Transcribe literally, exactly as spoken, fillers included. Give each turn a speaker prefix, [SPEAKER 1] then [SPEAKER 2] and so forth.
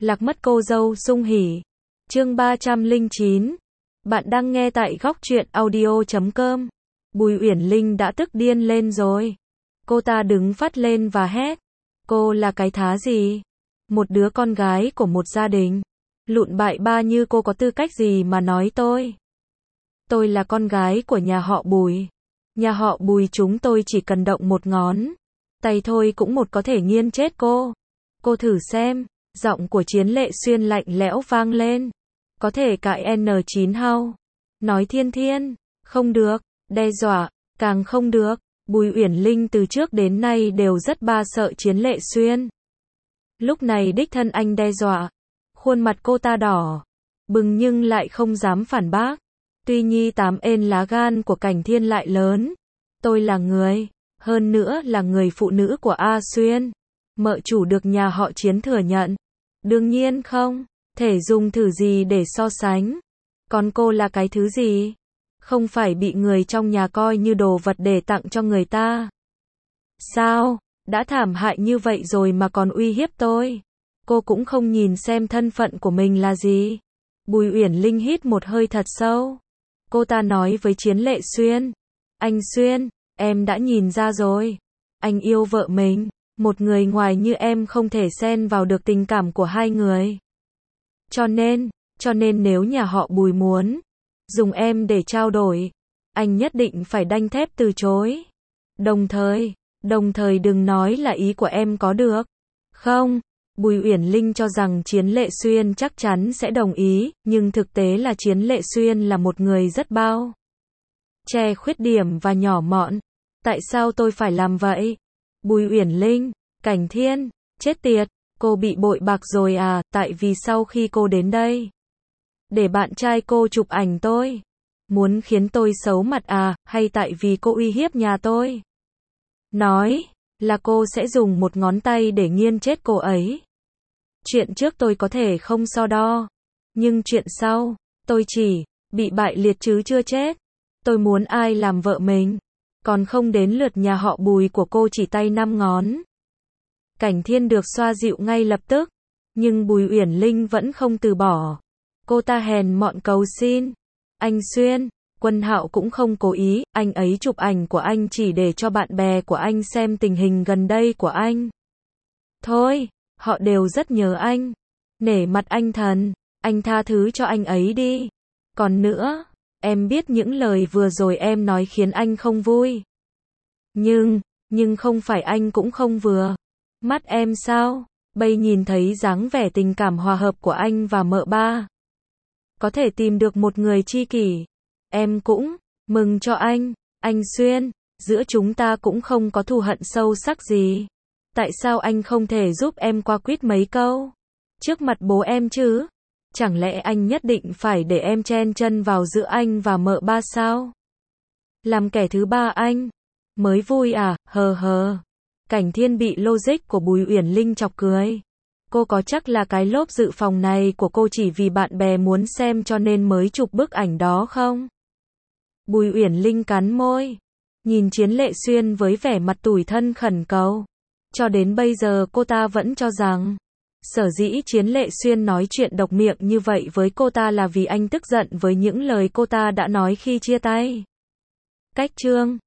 [SPEAKER 1] Lạc mất cô dâu sung hỉ. Chương ba trăm lẻ chín. Bạn đang nghe tại góc truyện audio chấm com. Bùi Uyển Linh đã tức điên lên rồi. Cô ta đứng phát lên và hét. Cô là cái thá gì? Một đứa con gái của một gia đình lụn bại ba như cô có tư cách gì mà nói tôi? Tôi là con gái của nhà họ Bùi. Nhà họ Bùi chúng tôi chỉ cần động một ngón tay thôi cũng một có thể nghiền chết cô. Cô thử xem. Giọng của Chiến Lệ Xuyên lạnh lẽo vang lên. Có thể cãi en chín hao. Nói thiên thiên. Không được. Đe dọa. Càng không được. Bùi Uyển Linh từ trước đến nay đều rất ba sợ Chiến Lệ Xuyên. Lúc này đích thân anh đe dọa. Khuôn mặt cô ta đỏ bừng nhưng lại không dám phản bác. Tuy nhi tám ên lá gan của Cảnh Thiên lại lớn. Tôi là người. Hơn nữa là người phụ nữ của A Xuyên. Mợ chủ được nhà họ Chiến thừa nhận. Đương nhiên không thể dùng thử gì để so sánh. Còn cô là cái thứ gì? Không phải bị người trong nhà coi như đồ vật để tặng cho người ta. Sao? Đã thảm hại như vậy rồi mà còn uy hiếp tôi. Cô cũng không nhìn xem thân phận của mình là gì. Bùi Uyển Linh hít một hơi thật sâu. Cô ta nói với Chiến Lệ Xuyên. Anh Xuyên, em đã nhìn ra rồi. Anh yêu vợ mình. Một người ngoài như em không thể xen vào được tình cảm của hai người. Cho nên, cho nên nếu nhà họ Bùi muốn dùng em để trao đổi, anh nhất định phải đanh thép từ chối. Đồng thời, đồng thời đừng nói là ý của em có được. Không, Bùi Uyển Linh cho rằng Chiến Lệ Xuyên chắc chắn sẽ đồng ý, nhưng thực tế là Chiến Lệ Xuyên là một người rất bao che khuyết điểm và nhỏ mọn. Tại sao tôi phải làm vậy? Bùi Uyển Linh, Cảnh Thiên, chết tiệt, cô bị bội bạc rồi à, tại vì sau khi cô đến đây, để bạn trai cô chụp ảnh tôi, muốn khiến tôi xấu mặt à, hay tại vì cô uy hiếp nhà tôi? Nói, là cô sẽ dùng một ngón tay để nghiền chết cô ấy. Chuyện trước tôi có thể không so đo, nhưng chuyện sau, tôi chỉ bị bại liệt chứ chưa chết. Tôi muốn ai làm vợ mình, còn không đến lượt nhà họ Bùi của cô chỉ tay năm ngón. Cảnh Thiên được xoa dịu ngay lập tức, nhưng Bùi Uyển Linh vẫn không từ bỏ. Cô ta hèn mọn cầu xin. Anh Xuyên, Quân Hạo cũng không cố ý, anh ấy chụp ảnh của anh chỉ để cho bạn bè của anh xem tình hình gần đây của anh. Thôi, họ đều rất nhớ anh. Nể mặt anh thần, anh tha thứ cho anh ấy đi. Còn nữa, em biết những lời vừa rồi em nói khiến anh không vui. Nhưng, nhưng không phải anh cũng không vừa mắt em sao? Bây nhìn thấy dáng vẻ tình cảm hòa hợp của anh và mợ ba. Có thể tìm được một người tri kỷ. Em cũng mừng cho anh. Anh Xuyên, giữa chúng ta cũng không có thù hận sâu sắc gì. Tại sao anh không thể giúp em qua quýt mấy câu trước mặt bố em chứ? Chẳng lẽ anh nhất định phải để em chen chân vào giữa anh và mợ ba sao? Làm kẻ thứ ba anh mới vui à, hờ hờ. Cảnh Thiên bị logic của Bùi Uyển Linh chọc cười. Cô có chắc là cái lốp dự phòng này của cô chỉ vì bạn bè muốn xem cho nên mới chụp bức ảnh đó không? Bùi Uyển Linh cắn môi, nhìn Chiến Lệ Xuyên với vẻ mặt tủi thân khẩn cầu. Cho đến bây giờ cô ta vẫn cho rằng, sở dĩ Chiến Lệ Xuyên nói chuyện độc miệng như vậy với cô ta là vì anh tức giận với những lời cô ta đã nói khi chia tay. Cách chương